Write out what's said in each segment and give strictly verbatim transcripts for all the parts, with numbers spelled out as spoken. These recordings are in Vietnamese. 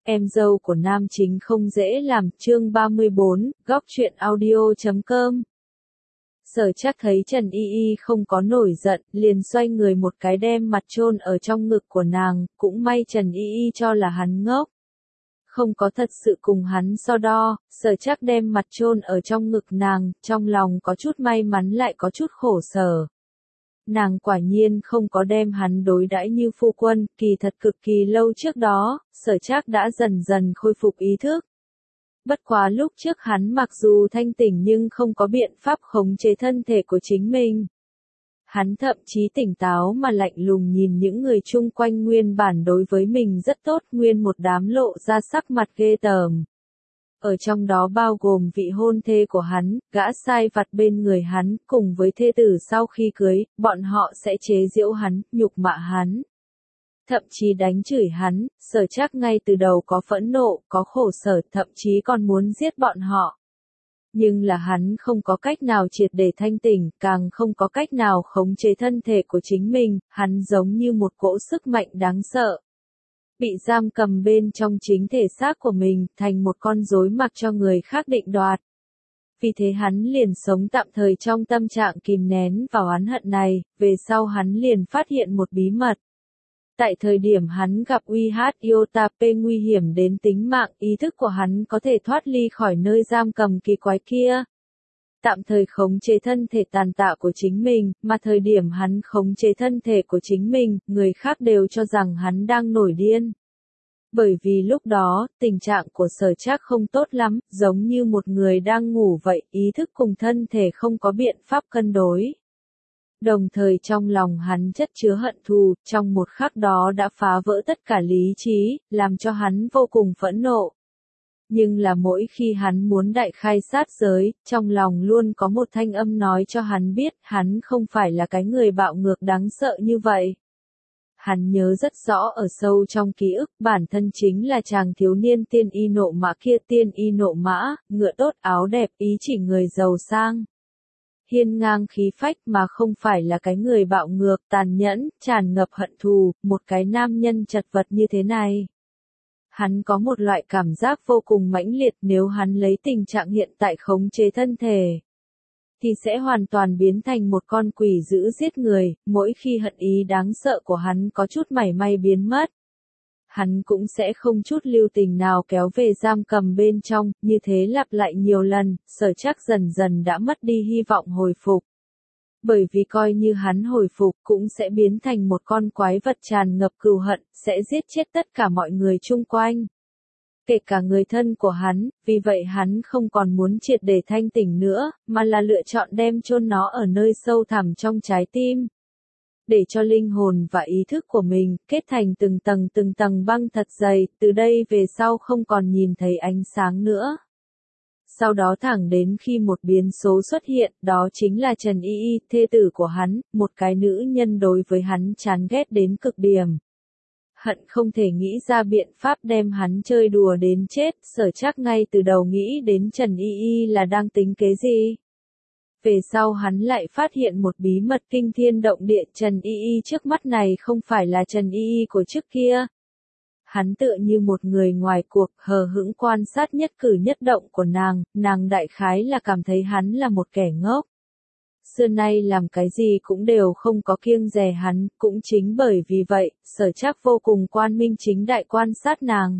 Em dâu của nam chính không dễ làm, chương ba mươi bốn, góc truyện audio chấm com. Sở Trác thấy Trần Y Y không có nổi giận, liền xoay người một cái đem mặt chôn ở trong ngực của nàng, cũng may Trần Y Y cho là hắn ngốc. Không có thật sự cùng hắn so đo, Sở Trác đem mặt chôn ở trong ngực nàng, trong lòng có chút may mắn lại có chút khổ sở. Nàng quả nhiên không có đem hắn đối đãi như phu quân, kỳ thật cực kỳ lâu trước đó, Sở Trác đã dần dần khôi phục ý thức. Bất quá lúc trước hắn mặc dù thanh tỉnh nhưng không có biện pháp khống chế thân thể của chính mình. Hắn thậm chí tỉnh táo mà lạnh lùng nhìn những người chung quanh nguyên bản đối với mình rất tốt, nguyên một đám lộ ra sắc mặt ghê tởm. Ở trong đó bao gồm vị hôn thê của hắn, gã sai vặt bên người hắn, cùng với thê tử sau khi cưới, bọn họ sẽ chế giễu hắn, nhục mạ hắn. Thậm chí đánh chửi hắn, Sở Trác ngay từ đầu có phẫn nộ, có khổ sở, thậm chí còn muốn giết bọn họ. Nhưng là hắn không có cách nào triệt để thanh tỉnh, càng không có cách nào khống chế thân thể của chính mình, hắn giống như một cỗ sức mạnh đáng sợ. Bị giam cầm bên trong chính thể xác của mình, thành một con rối mặc cho người khác định đoạt. Vì thế hắn liền sống tạm thời trong tâm trạng kìm nén và oán hận này, về sau hắn liền phát hiện một bí mật. Tại thời điểm hắn gặp uy hát iota pê nguy hiểm đến tính mạng, ý thức của hắn có thể thoát ly khỏi nơi giam cầm kỳ quái kia. Tạm thời khống chế thân thể tàn tạ của chính mình, mà thời điểm hắn khống chế thân thể của chính mình, người khác đều cho rằng hắn đang nổi điên. Bởi vì lúc đó, tình trạng của Sở Trác không tốt lắm, giống như một người đang ngủ vậy, ý thức cùng thân thể không có biện pháp cân đối. Đồng thời trong lòng hắn chất chứa hận thù, trong một khắc đó đã phá vỡ tất cả lý trí, làm cho hắn vô cùng phẫn nộ. Nhưng là mỗi khi hắn muốn đại khai sát giới, trong lòng luôn có một thanh âm nói cho hắn biết, hắn không phải là cái người bạo ngược đáng sợ như vậy. Hắn nhớ rất rõ ở sâu trong ký ức, bản thân chính là chàng thiếu niên tiên y nộ mã kia, tiên y nộ mã, ngựa tốt áo đẹp, ý chỉ người giàu sang. Hiên ngang khí phách mà không phải là cái người bạo ngược, tàn nhẫn, tràn ngập hận thù, một cái nam nhân chật vật như thế này. Hắn có một loại cảm giác vô cùng mãnh liệt, nếu hắn lấy tình trạng hiện tại khống chế thân thể, thì sẽ hoàn toàn biến thành một con quỷ dữ giết người, mỗi khi hận ý đáng sợ của hắn có chút mảy may biến mất. Hắn cũng sẽ không chút lưu tình nào kéo về giam cầm bên trong, như thế lặp lại nhiều lần, Sở Trác dần dần đã mất đi hy vọng hồi phục. Bởi vì coi như hắn hồi phục cũng sẽ biến thành một con quái vật tràn ngập cừu hận, sẽ giết chết tất cả mọi người chung quanh. Kể cả người thân của hắn, vì vậy hắn không còn muốn triệt để thanh tỉnh nữa, mà là lựa chọn đem chôn nó ở nơi sâu thẳm trong trái tim. Để cho linh hồn và ý thức của mình kết thành từng tầng từng tầng băng thật dày, từ đây về sau không còn nhìn thấy ánh sáng nữa. Sau đó thẳng đến khi một biến số xuất hiện, đó chính là Trần Y Y, thê tử của hắn, một cái nữ nhân đối với hắn chán ghét đến cực điểm. Hận không thể nghĩ ra biện pháp đem hắn chơi đùa đến chết, Sở Trác ngay từ đầu nghĩ đến Trần Y Y là đang tính kế gì. Về sau hắn lại phát hiện một bí mật kinh thiên động địa, Trần Y Y trước mắt này không phải là Trần Y Y của trước kia. Hắn tựa như một người ngoài cuộc, hờ hững quan sát nhất cử nhất động của nàng, nàng đại khái là cảm thấy hắn là một kẻ ngốc. Xưa nay làm cái gì cũng đều không có kiêng dè hắn, cũng chính bởi vì vậy, Sở Trác vô cùng quan minh chính đại quan sát nàng.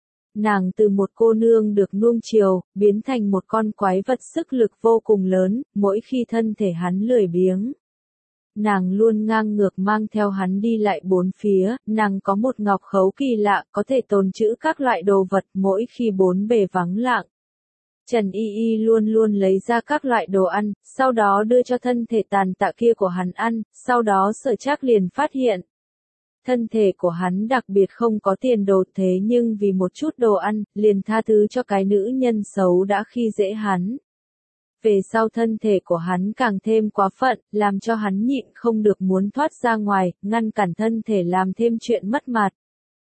Nàng từ một cô nương được nuông chiều, biến thành một con quái vật sức lực vô cùng lớn, mỗi khi thân thể hắn lười biếng. Nàng luôn ngang ngược mang theo hắn đi lại bốn phía, nàng có một ngọc khấu kỳ lạ, có thể tồn trữ các loại đồ vật mỗi khi bốn bề vắng lặng. Trần Y Y luôn luôn lấy ra các loại đồ ăn, sau đó đưa cho thân thể tàn tạ kia của hắn ăn, sau đó Sở Trác liền phát hiện. Thân thể của hắn đặc biệt không có tiền đồ, thế nhưng vì một chút đồ ăn, liền tha thứ cho cái nữ nhân xấu đã khi dễ hắn. Về sau thân thể của hắn càng thêm quá phận, làm cho hắn nhịn không được muốn thoát ra ngoài, ngăn cản thân thể làm thêm chuyện mất mặt.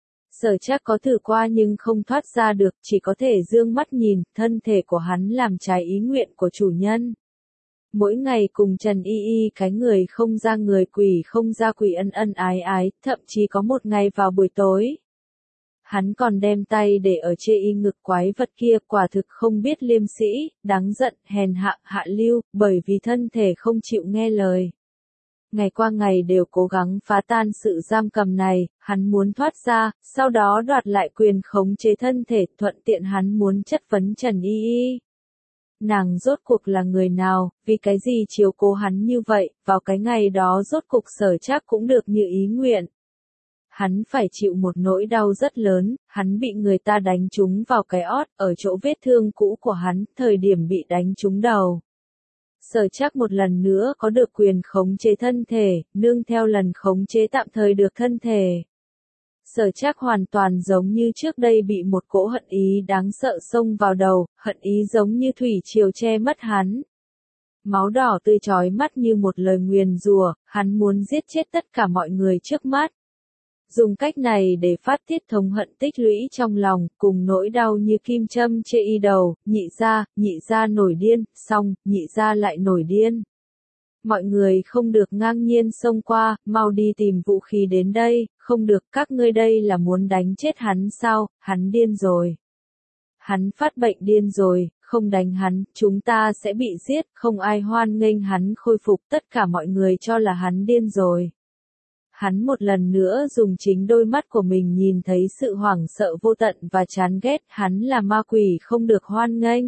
Sở Trác có thử qua nhưng không thoát ra được, chỉ có thể dương mắt nhìn, thân thể của hắn làm trái ý nguyện của chủ nhân. Mỗi ngày cùng Trần Y Y cái người không ra người quỷ không ra quỷ ân ân ái ái, thậm chí có một ngày vào buổi tối. Hắn còn đem tay để ở chê y ngực quái vật kia, quả thực không biết liêm sĩ, đáng giận, hèn hạ, hạ lưu, bởi vì thân thể không chịu nghe lời. Ngày qua ngày đều cố gắng phá tan sự giam cầm này, hắn muốn thoát ra, sau đó đoạt lại quyền khống chế thân thể, thuận tiện hắn muốn chất vấn Trần Y Y. Nàng rốt cuộc là người nào, vì cái gì chiếu cố hắn như vậy, vào cái ngày đó rốt cuộc Sở Trác cũng được như ý nguyện. Hắn phải chịu một nỗi đau rất lớn, hắn bị người ta đánh trúng vào cái ót, ở chỗ vết thương cũ của hắn, thời điểm bị đánh trúng đầu. Sở Trác một lần nữa có được quyền khống chế thân thể, nương theo lần khống chế tạm thời được thân thể. Sở Trác hoàn toàn giống như trước đây bị một cỗ hận ý đáng sợ xông vào đầu, hận ý giống như thủy triều che mất hắn. Máu đỏ tươi chói mắt như một lời nguyền rủa, hắn muốn giết chết tất cả mọi người trước mắt. Dùng cách này để phát tiết thống hận tích lũy trong lòng, cùng nỗi đau như kim châm chê y đầu, nhị gia, nhị gia nổi điên, xong, nhị gia lại nổi điên. Mọi người không được ngang nhiên xông qua, mau đi tìm vũ khí đến đây, không được, các ngươi đây là muốn đánh chết hắn sao, hắn điên rồi. Hắn phát bệnh điên rồi, không đánh hắn, chúng ta sẽ bị giết, không ai hoan nghênh hắn khôi phục, tất cả mọi người cho là hắn điên rồi. Hắn một lần nữa dùng chính đôi mắt của mình nhìn thấy sự hoảng sợ vô tận và chán ghét, hắn là ma quỷ không được hoan nghênh.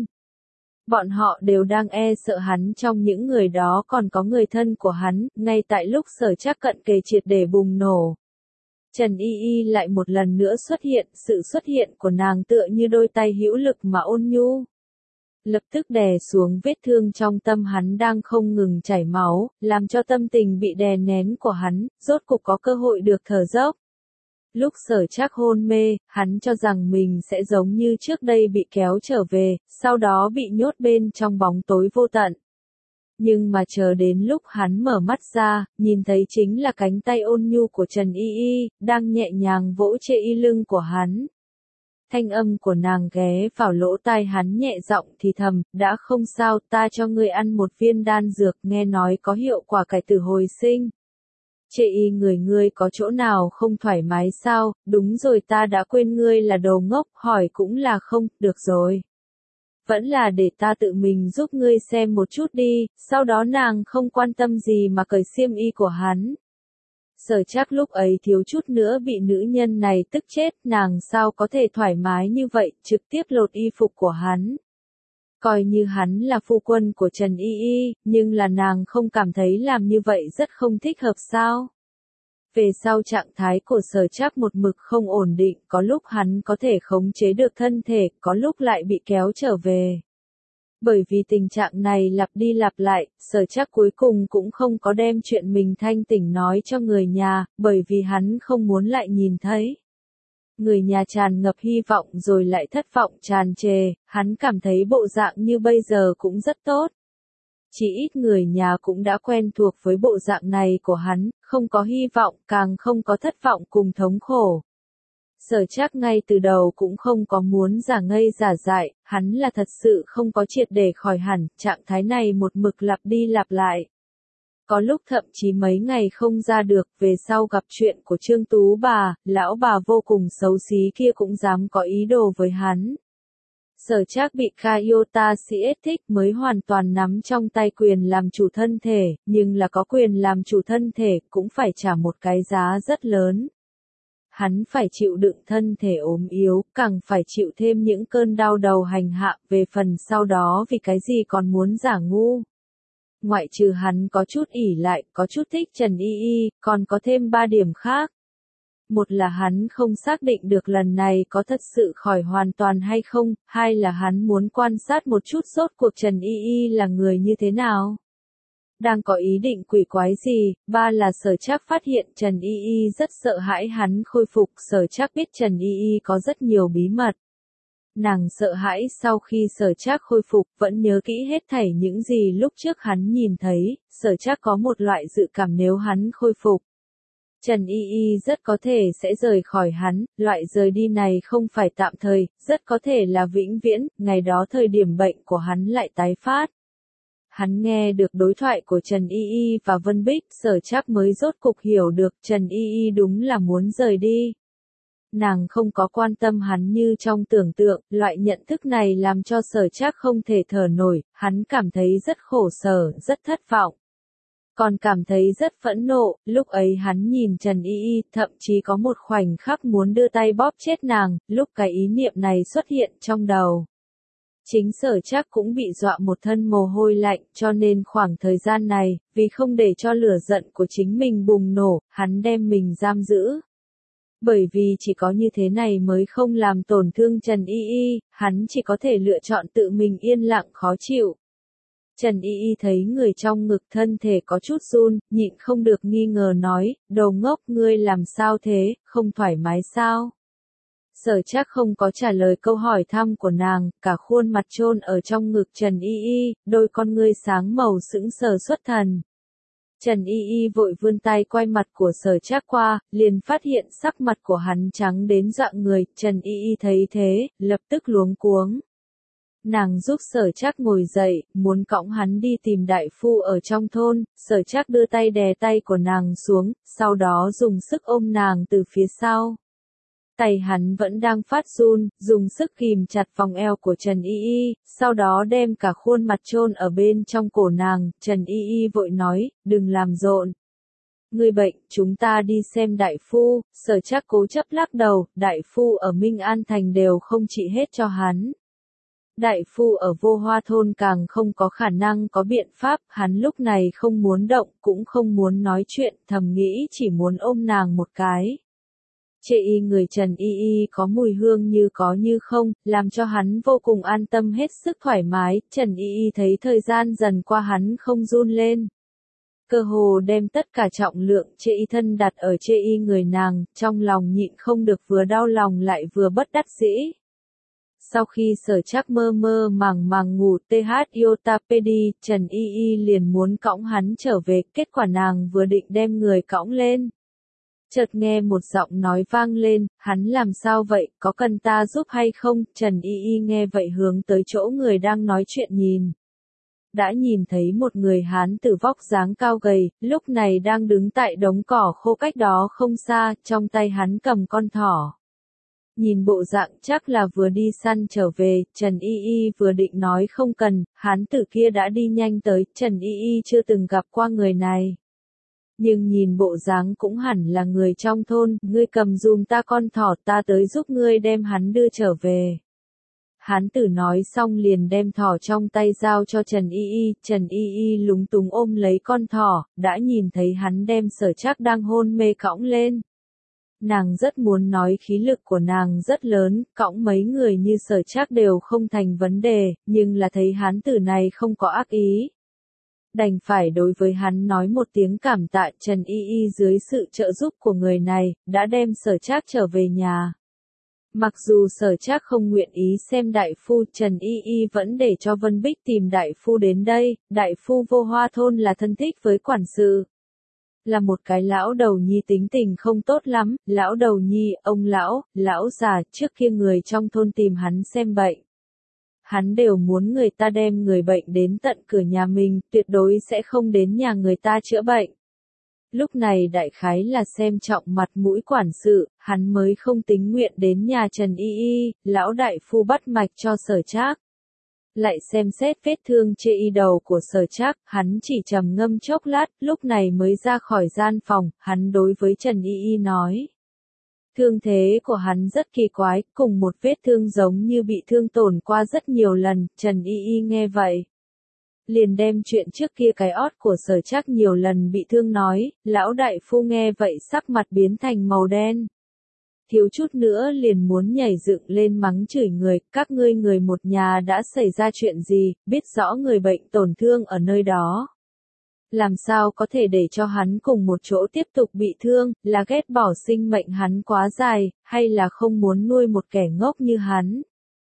Bọn họ đều đang e sợ hắn, trong những người đó còn có người thân của hắn, ngay tại lúc Sở Trác cận kề triệt để bùng nổ. Trần Y Y lại một lần nữa xuất hiện, sự xuất hiện của nàng tựa như đôi tay hữu lực mà ôn nhu. Lập tức đè xuống vết thương trong tâm hắn đang không ngừng chảy máu, làm cho tâm tình bị đè nén của hắn, rốt cục có cơ hội được thở dốc. Lúc Sở Trác hôn mê, hắn cho rằng mình sẽ giống như trước đây bị kéo trở về, sau đó bị nhốt bên trong bóng tối vô tận. Nhưng mà chờ đến lúc hắn mở mắt ra, nhìn thấy chính là cánh tay ôn nhu của Trần Y Y, đang nhẹ nhàng vỗ chê y lưng của hắn. Thanh âm của nàng ghé vào lỗ tai hắn nhẹ giọng thì thầm, đã không sao, ta cho ngươi ăn một viên đan dược, nghe nói có hiệu quả cải tử hồi sinh. Chê y người ngươi có chỗ nào không thoải mái sao, đúng rồi ta đã quên ngươi là đồ ngốc, hỏi cũng là không, được rồi. Vẫn là để ta tự mình giúp ngươi xem một chút đi, sau đó nàng không quan tâm gì mà cởi xiêm y của hắn. Sở Trác lúc ấy thiếu chút nữa bị nữ nhân này tức chết, nàng sao có thể thoải mái như vậy, trực tiếp lột y phục của hắn. Coi như hắn là phu quân của Trần Y Y, nhưng là nàng không cảm thấy làm như vậy rất không thích hợp sao. Về sau trạng thái của Sở Trác một mực không ổn định, có lúc hắn có thể khống chế được thân thể, có lúc lại bị kéo trở về. Bởi vì tình trạng này lặp đi lặp lại, Sở Trác cuối cùng cũng không có đem chuyện mình thanh tỉnh nói cho người nhà, bởi vì hắn không muốn lại nhìn thấy. Người nhà tràn ngập hy vọng rồi lại thất vọng tràn trề, hắn cảm thấy bộ dạng như bây giờ cũng rất tốt. Chỉ ít người nhà cũng đã quen thuộc với bộ dạng này của hắn, không có hy vọng, càng không có thất vọng cùng thống khổ. Sở Trác ngay từ đầu cũng không có muốn giả ngây giả dại, hắn là thật sự không có triệt để khỏi hẳn, trạng thái này một mực lặp đi lặp lại. Có lúc thậm chí mấy ngày không ra được, về sau gặp chuyện của Trương Tú bà, lão bà vô cùng xấu xí kia cũng dám có ý đồ với hắn. Sở Trác bị Kyota xê ét thích mới hoàn toàn nắm trong tay quyền làm chủ thân thể, nhưng là có quyền làm chủ thân thể cũng phải trả một cái giá rất lớn. Hắn phải chịu đựng thân thể ốm yếu, càng phải chịu thêm những cơn đau đầu hành hạ, về phần sau đó vì cái gì còn muốn giả ngu. Ngoại trừ hắn có chút ỷ lại, có chút thích Trần Y Y, còn có thêm ba điểm khác. Một là hắn không xác định được lần này có thật sự khỏi hoàn toàn hay không, hai là hắn muốn quan sát một chút rốt cuộc Trần Y Y là người như thế nào. Đang có ý định quỷ quái gì, ba là Sở Trác phát hiện Trần Y Y rất sợ hãi hắn khôi phục, Sở Trác biết Trần Y Y có rất nhiều bí mật. Nàng sợ hãi sau khi Sở Trác khôi phục vẫn nhớ kỹ hết thảy những gì lúc trước hắn nhìn thấy, Sở Trác có một loại dự cảm nếu hắn khôi phục. Trần Y Y rất có thể sẽ rời khỏi hắn, loại rời đi này không phải tạm thời, rất có thể là vĩnh viễn, ngày đó thời điểm bệnh của hắn lại tái phát. Hắn nghe được đối thoại của Trần Y Y và Vân Bích, Sở Trác mới rốt cục hiểu được Trần Y Y đúng là muốn rời đi. Nàng không có quan tâm hắn như trong tưởng tượng, loại nhận thức này làm cho Sở Trác không thể thở nổi, hắn cảm thấy rất khổ sở, rất thất vọng. Còn cảm thấy rất phẫn nộ, lúc ấy hắn nhìn Trần Y Y, thậm chí có một khoảnh khắc muốn đưa tay bóp chết nàng, lúc cái ý niệm này xuất hiện trong đầu. Chính Sở Trác cũng bị dọa một thân mồ hôi lạnh, cho nên khoảng thời gian này, vì không để cho lửa giận của chính mình bùng nổ, hắn đem mình giam giữ. Bởi vì chỉ có như thế này mới không làm tổn thương Trần Y Y, hắn chỉ có thể lựa chọn tự mình yên lặng khó chịu. Trần Y Y thấy người trong ngực thân thể có chút run, nhịn không được nghi ngờ nói, đồ ngốc ngươi làm sao thế, không thoải mái sao? Sở Trác không có trả lời câu hỏi thăm của nàng, cả khuôn mặt chôn ở trong ngực Trần Y Y, đôi con ngươi sáng màu sững sờ xuất thần. Trần Y Y vội vươn tay quay mặt của Sở Trác qua, liền phát hiện sắc mặt của hắn trắng đến dọa người, Trần Y Y thấy thế, lập tức luống cuống. Nàng giúp Sở Trác ngồi dậy, muốn cõng hắn đi tìm đại phu ở trong thôn, Sở Trác đưa tay đè tay của nàng xuống, sau đó dùng sức ôm nàng từ phía sau. Tay hắn vẫn đang phát run, dùng sức ghim chặt vòng eo của Trần Y Y, sau đó đem cả khuôn mặt chôn ở bên trong cổ nàng, Trần Y Y vội nói, đừng làm rộn. Người bệnh, chúng ta đi xem đại phu, Sở Trác cố chấp lắc đầu, đại phu ở Minh An Thành đều không trị hết cho hắn. Đại phu ở Vô Hoa thôn càng không có khả năng có biện pháp, hắn lúc này không muốn động, cũng không muốn nói chuyện, thầm nghĩ chỉ muốn ôm nàng một cái. Chê y người Trần Y Y có mùi hương như có như không, làm cho hắn vô cùng an tâm hết sức thoải mái, Trần Y Y thấy thời gian dần qua hắn không run lên. Cơ hồ đem tất cả trọng lượng chê y thân đặt ở chê y người nàng, trong lòng nhịn không được vừa đau lòng lại vừa bất đắc dĩ. Sau khi Sở Trác mơ mơ màng màng ngủ tê hát iota pedi, Trần Y Y liền muốn cõng hắn trở về, kết quả nàng vừa định đem người cõng lên. Chợt nghe một giọng nói vang lên, hắn làm sao vậy, có cần ta giúp hay không? Trần Y Y nghe vậy hướng tới chỗ người đang nói chuyện nhìn. Đã nhìn thấy một người Hán tử vóc dáng cao gầy, lúc này đang đứng tại đống cỏ khô cách đó không xa, trong tay hắn cầm con thỏ. Nhìn bộ dạng chắc là vừa đi săn trở về, Trần Y Y vừa định nói không cần, Hán tử kia đã đi nhanh tới, Trần Y Y chưa từng gặp qua người này. Nhưng nhìn bộ dáng cũng hẳn là người trong thôn, ngươi cầm dùm ta con thỏ, ta tới giúp ngươi đem hắn đưa trở về. Hán tử nói xong liền đem thỏ trong tay giao cho Trần Y Y, Trần Y Y lúng túng ôm lấy con thỏ, đã nhìn thấy hắn đem Sở Trác đang hôn mê cõng lên. Nàng rất muốn nói khí lực của nàng rất lớn, cõng mấy người như Sở Trác đều không thành vấn đề, nhưng là thấy hán tử này không có ác ý. Đành phải đối với hắn nói một tiếng cảm tạ, Trần Y Y dưới sự trợ giúp của người này, đã đem Sở Trác trở về nhà. Mặc dù Sở Trác không nguyện ý xem đại phu, Trần Y Y vẫn để cho Vân Bích tìm đại phu đến đây, đại phu Vô Hoa thôn là thân thích với quản sự. Là một cái lão đầu nhi tính tình không tốt lắm, lão đầu nhi, ông lão, lão già, trước kia người trong thôn tìm hắn xem bệnh. Hắn đều muốn người ta đem người bệnh đến tận cửa nhà mình, tuyệt đối sẽ không đến nhà người ta chữa bệnh. Lúc này đại khái là xem trọng mặt mũi quản sự, hắn mới không tính nguyện đến nhà Trần Y Y, lão đại phu bắt mạch cho Sở Trác. Lại xem xét vết thương chê y đầu của Sở Trác, hắn chỉ trầm ngâm chốc lát, lúc này mới ra khỏi gian phòng, hắn đối với Trần Y Y nói. Thương thế của hắn rất kỳ quái, cùng một vết thương giống như bị thương tổn qua rất nhiều lần, Trần Y Y nghe vậy. Liền đem chuyện trước kia cái ót của Sở Trác nhiều lần bị thương nói, lão đại phu nghe vậy sắc mặt biến thành màu đen. Thiếu chút nữa liền muốn nhảy dựng lên mắng chửi người, các ngươi người một nhà đã xảy ra chuyện gì, biết rõ người bệnh tổn thương ở nơi đó. Làm sao có thể để cho hắn cùng một chỗ tiếp tục bị thương, là ghét bỏ sinh mệnh hắn quá dài, hay là không muốn nuôi một kẻ ngốc như hắn.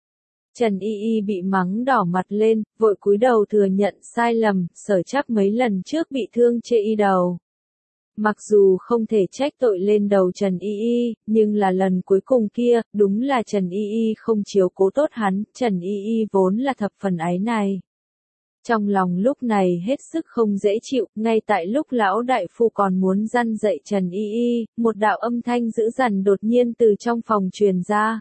Trần Y Y bị mắng đỏ mặt lên, vội cúi đầu thừa nhận sai lầm, Sở Trác mấy lần trước bị thương chê y đầu. Mặc dù không thể trách tội lên đầu Trần Y Y, nhưng là lần cuối cùng kia, đúng là Trần Y Y không chiếu cố tốt hắn, Trần Y Y vốn là thập phần áy này. Trong lòng lúc này hết sức không dễ chịu, ngay tại lúc lão đại phu còn muốn răn dạy Trần Y Y, một đạo âm thanh dữ dằn đột nhiên từ trong phòng truyền ra.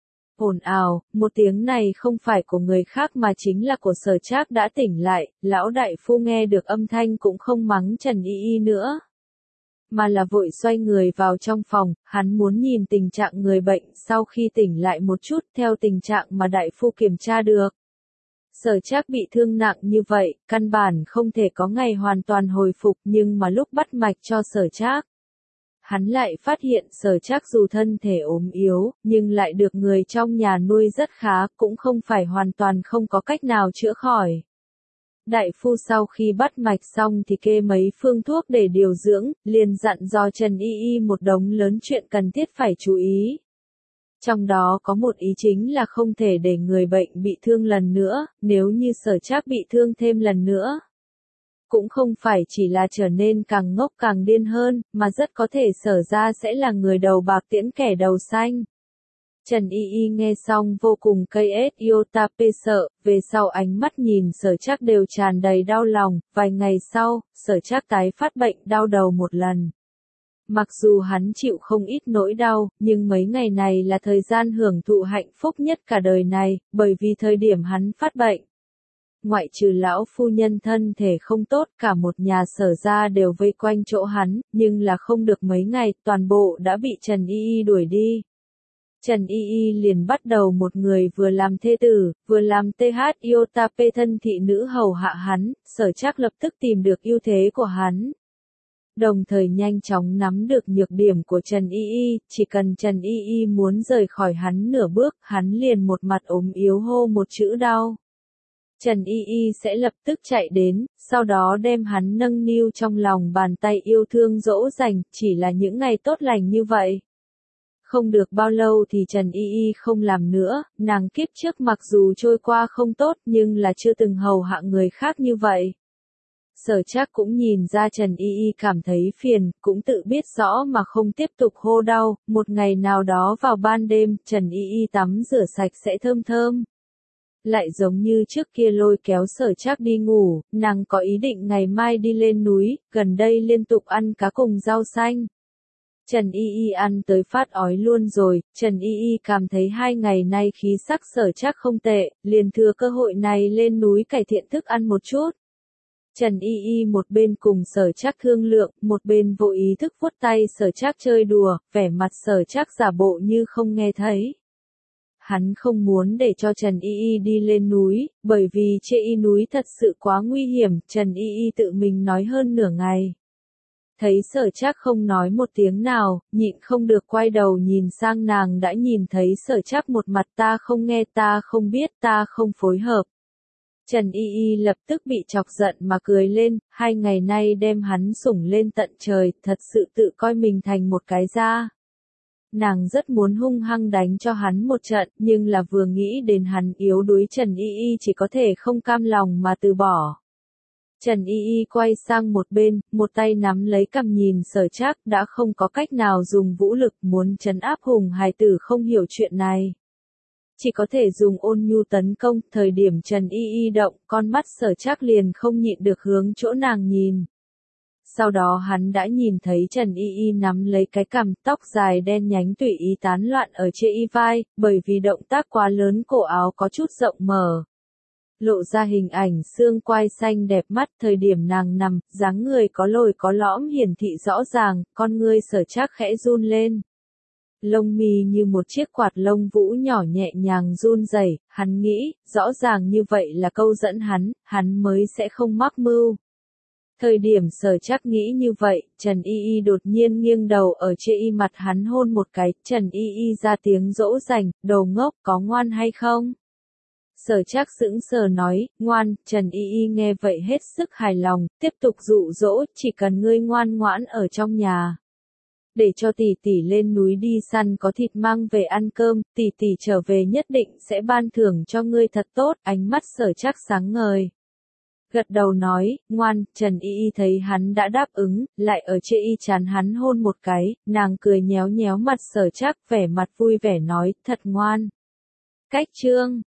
Ồn ào, một tiếng này không phải của người khác mà chính là của Sở Trác đã tỉnh lại, lão đại phu nghe được âm thanh cũng không mắng Trần Y Y nữa, mà là vội xoay người vào trong phòng, hắn muốn nhìn tình trạng người bệnh sau khi tỉnh lại một chút theo tình trạng mà đại phu kiểm tra được. Sở Trác bị thương nặng như vậy, căn bản không thể có ngày hoàn toàn hồi phục, nhưng mà lúc bắt mạch cho Sở Trác, hắn lại phát hiện Sở Trác dù thân thể ốm yếu, nhưng lại được người trong nhà nuôi rất khá, cũng không phải hoàn toàn không có cách nào chữa khỏi. Đại phu sau khi bắt mạch xong thì kê mấy phương thuốc để điều dưỡng, liền dặn dò Trần Y Y một đống lớn chuyện cần thiết phải chú ý. Trong đó có một ý chính là không thể để người bệnh bị thương lần nữa, nếu như Sở Trác bị thương thêm lần nữa. Cũng không phải chỉ là trở nên càng ngốc càng điên hơn, mà rất có thể Sở ra sẽ là người đầu bạc tiễn kẻ đầu xanh. Trần Y Y nghe xong vô cùng cây ết iota pê sợ, về sau ánh mắt nhìn Sở Trác đều tràn đầy đau lòng, vài ngày sau, Sở Trác tái phát bệnh đau đầu một lần. Mặc dù hắn chịu không ít nỗi đau, nhưng mấy ngày này là thời gian hưởng thụ hạnh phúc nhất cả đời này, bởi vì thời điểm hắn phát bệnh. Ngoại trừ lão phu nhân thân thể không tốt, cả một nhà Sở ra đều vây quanh chỗ hắn, nhưng là không được mấy ngày, toàn bộ đã bị Trần Y Y đuổi đi. Trần Y Y liền bắt đầu một người vừa làm thê tử, vừa làm tê hát iota pê thân thị nữ hầu hạ hắn, Sở Trác lập tức tìm được ưu thế của hắn. Đồng thời nhanh chóng nắm được nhược điểm của Trần Y Y, chỉ cần Trần Y Y muốn rời khỏi hắn nửa bước, hắn liền một mặt ốm yếu hô một chữ đau. Trần Y Y sẽ lập tức chạy đến, sau đó đem hắn nâng niu trong lòng bàn tay yêu thương dỗ dành, chỉ là những ngày tốt lành như vậy. Không được bao lâu thì Trần Y Y không làm nữa, nàng kiếp trước mặc dù trôi qua không tốt nhưng là chưa từng hầu hạ người khác như vậy. Sở Trác cũng nhìn ra Trần Y Y cảm thấy phiền, cũng tự biết rõ mà không tiếp tục hô đau, một ngày nào đó vào ban đêm, Trần Y Y tắm rửa sạch sẽ thơm thơm. Lại giống như trước kia lôi kéo Sở Trác đi ngủ, nàng có ý định ngày mai đi lên núi, gần đây liên tục ăn cá cùng rau xanh. Trần Y Y ăn tới phát ói luôn rồi, Trần Y Y cảm thấy hai ngày nay khí sắc Sở Trác không tệ, liền thừa cơ hội này lên núi cải thiện thức ăn một chút. Trần Y Y một bên cùng Sở Trác thương lượng, một bên vô ý thức vuốt tay Sở Trác chơi đùa, vẻ mặt Sở Trác giả bộ như không nghe thấy. Hắn không muốn để cho Trần Y Y đi lên núi, bởi vì trên y núi thật sự quá nguy hiểm, Trần Y Y tự mình nói hơn nửa ngày. Thấy Sở Trác không nói một tiếng nào, nhịn không được quay đầu nhìn sang nàng đã nhìn thấy Sở Trác một mặt ta không nghe ta không biết ta không phối hợp. Trần Y Y lập tức bị chọc giận mà cười lên, hai ngày nay đem hắn sủng lên tận trời, thật sự tự coi mình thành một cái da. Nàng rất muốn hung hăng đánh cho hắn một trận, nhưng là vừa nghĩ đến hắn yếu đuối Trần Y Y chỉ có thể không cam lòng mà từ bỏ. Trần Y Y quay sang một bên, một tay nắm lấy cằm nhìn Sở Trác, đã không có cách nào dùng vũ lực muốn trấn áp hùng hài tử không hiểu chuyện này. Chỉ có thể dùng ôn nhu tấn công, thời điểm Trần Y Y động, con mắt Sở Trác liền không nhịn được hướng chỗ nàng nhìn. Sau đó hắn đã nhìn thấy Trần Y Y nắm lấy cái cằm, tóc dài đen nhánh tùy ý tán loạn ở trên y vai, bởi vì động tác quá lớn cổ áo có chút rộng mở. Lộ ra hình ảnh xương quai xanh đẹp mắt, thời điểm nàng nằm, dáng người có lồi có lõm hiển thị rõ ràng, con ngươi Sở Trác khẽ run lên. Lông mi như một chiếc quạt lông vũ nhỏ nhẹ nhàng run rẩy, hắn nghĩ, rõ ràng như vậy là câu dẫn hắn, hắn mới sẽ không mắc mưu. Thời điểm Sở Trác nghĩ như vậy, Trần Y Y đột nhiên nghiêng đầu ở trên y mặt hắn hôn một cái, Trần Y Y ra tiếng dỗ dành, đồ ngốc có ngoan hay không? Sở Trác sững sờ nói, ngoan, Trần Y Y nghe vậy hết sức hài lòng, tiếp tục dụ dỗ, chỉ cần ngươi ngoan ngoãn ở trong nhà. Để cho tỷ tỷ lên núi đi săn có thịt mang về ăn cơm, tỷ tỷ trở về nhất định sẽ ban thưởng cho ngươi thật tốt, ánh mắt Sở Trác sáng ngời. Gật đầu nói, ngoan, Trần Y Y thấy hắn đã đáp ứng, lại ở trên y trán hắn hôn một cái, nàng cười nhéo nhéo mặt Sở Trác, vẻ mặt vui vẻ nói, thật ngoan. Cách chương